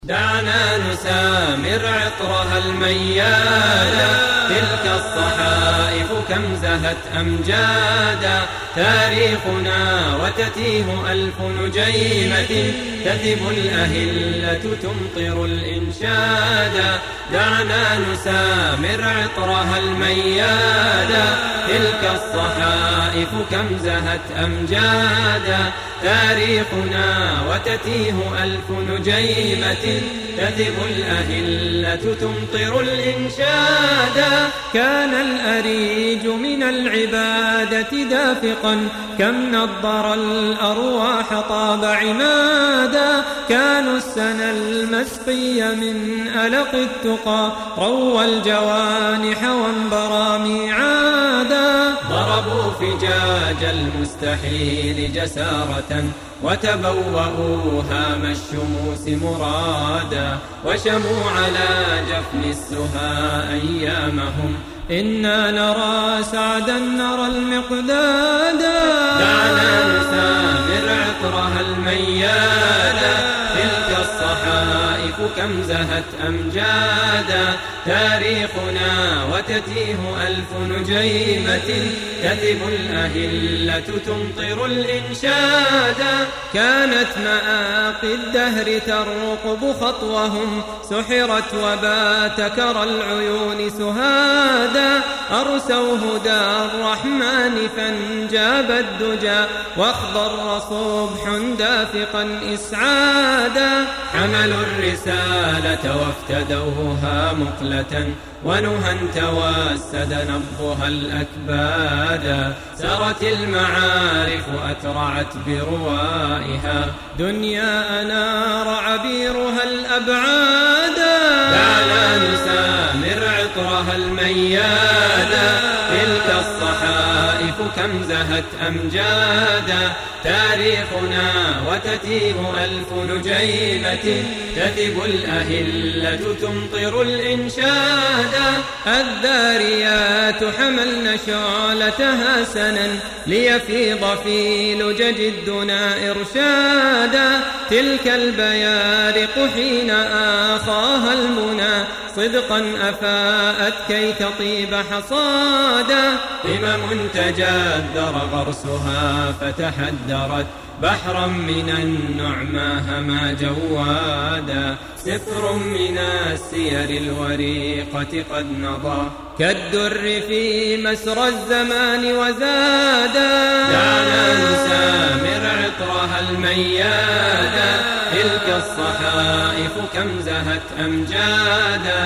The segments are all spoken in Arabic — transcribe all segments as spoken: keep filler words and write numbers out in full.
دعنا نسامر عطرها الميادا، تلك الصحائف كم زهت أمجادا، تاريخنا وتتيه ألف نجيمة، تذب الأهلة تمطر الإنشادا. دعنا نسامر عطرها الميادا، تلك الصحائف كم زهت أمجادا، تاريخنا وتتيه ألف نجيمة، تذب الأهلة تمطر الإنشادا. كان الأريج من العبادة دافقا، كم نضر الأرواح طاب عمادا، كانوا السنى المسقي من ألق التقى، روى الجوانح وانبرى ميعادا. ضربوا فجاج المستحيل جسارة، وتبوأوا هام الشموس مرادا، وشموا على جفن السها أيامهم، إنا نرى سعدا نرى المقدادا. دعنا نسامر عطرها الميادا، تلك الصحائف كم زهت أمجادا، تاريخنا وتتيه ألف نجيمة، تذب الأهلة تمطر الإنشادا. كانت مآقي الدهر ترقب خطوهم، سحرت وبات كرى العيون سهادا، أرسوا هدى الرحمن فانجاب الدجى، واخضر صبح دافقا إسعادا. حملوا الرسالة وافتدوها مقلة، ونهى توسد نبضها الأكبادا، سرت المعارف أترعت بروائها، دنيا أنار عبيرها الأبعادا. دعنا نسامر عطرها الميادا، تلك الصحائف كم زهت أمجادا، تاريخنا وتتيه ألف نجيمة، تذب الأهلة تمطر الإنشادا. الذاريات حملن شعلتها سنا، ليفيض في لجج الدنا إرشادا، تلك البيارق حين آخاها المنى، صدقا أفاءت كي تطيب حصادا. همم تجذر غرسها فتحدرت، بحرا من النعمى هما جوادا، سفر من السير الوريقة قد نضى، كالدر في مسرى الزمان وزادا. دعنا نسامر عطرها الميادا، تلك الصحائف كم زهت أمجادا،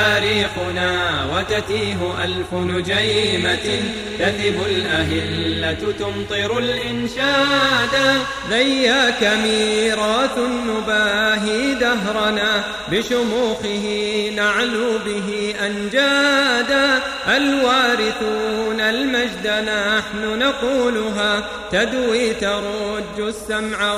تاريخنا وتتيه ألف نجيمة، تذب الأهلة تمطر الإنشادا. ذياك ميراث نباهي دهرنا، بشموخه نعلو به أنجادا، الوارثون المجد نحن نقولها، تدوي ترج السمع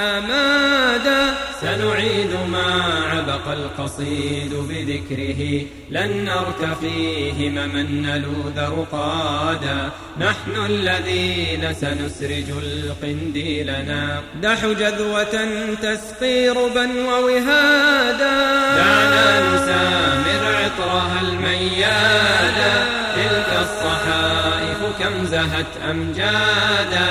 والآمادا. سنعيد ما عبق القصيد بذكره، لن نرتقي همما نلوذ رقادا، نحن الذين سنسرج القنديلنا، دح جذوة تسقي ربا ووهادا. دعنا نسامر عطرها الميادا، تلك الصحائف كم زهت أمجادا،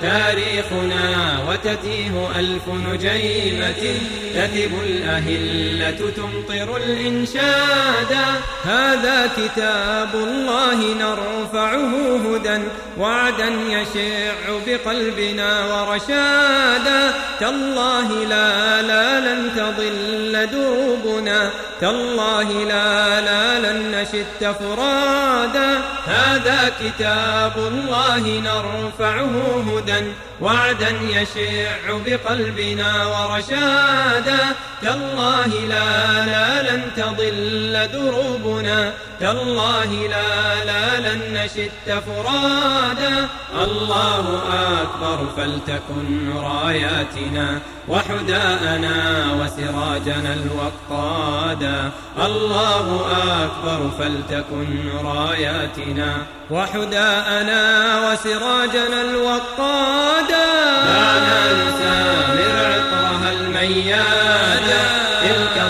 تاريخنا وتتيه ألف نجيمة، تذب الأهلة تمطر الإنشادا. هذا كتاب الله نرفعه هدى، وعدا يشع بقلبنا ورشادا، تالله لا لا لن تضل دروبنا، تالله لا لا لن نشت فرادا. هذا كتاب الله نرفعه هدى، وعدا يشع بقلبنا ورشادا، تالله لا لا لن تضل دروبنا، تالله لا لا لن نشت فرادا. الله أكبر فلتكن راياتنا، وحداءنا وسراجنا الوقادا، الله أكبر فلتكن راياتنا، وحداءنا وسراجنا الوقادا. دعنا نسامر عطرها الميادا، تلك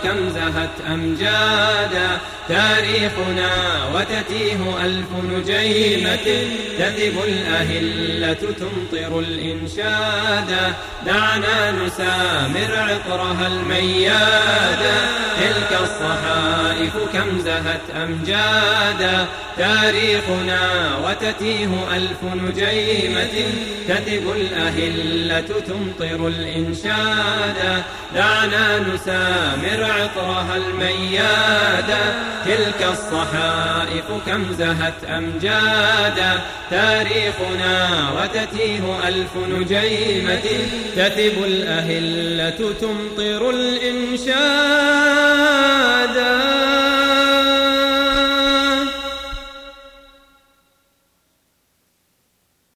كم زهت أمجادا تاريخنا وتتيه ألف نجيمة تذب الأهلة تمطر الإنشادا دعنا نسامر عطرها الميادا تلك الصحائف كم زهت أمجادا تاريخنا وتتيه ألف نجيمة تذب الأهلة تمطر الإنشادا دعنا نسامر عطرها الميادا تلك الصحائف كم زهت أمجادا تاريخنا وتتيه ألف نجيمة تثب الأهلة تمطر الإنشادا.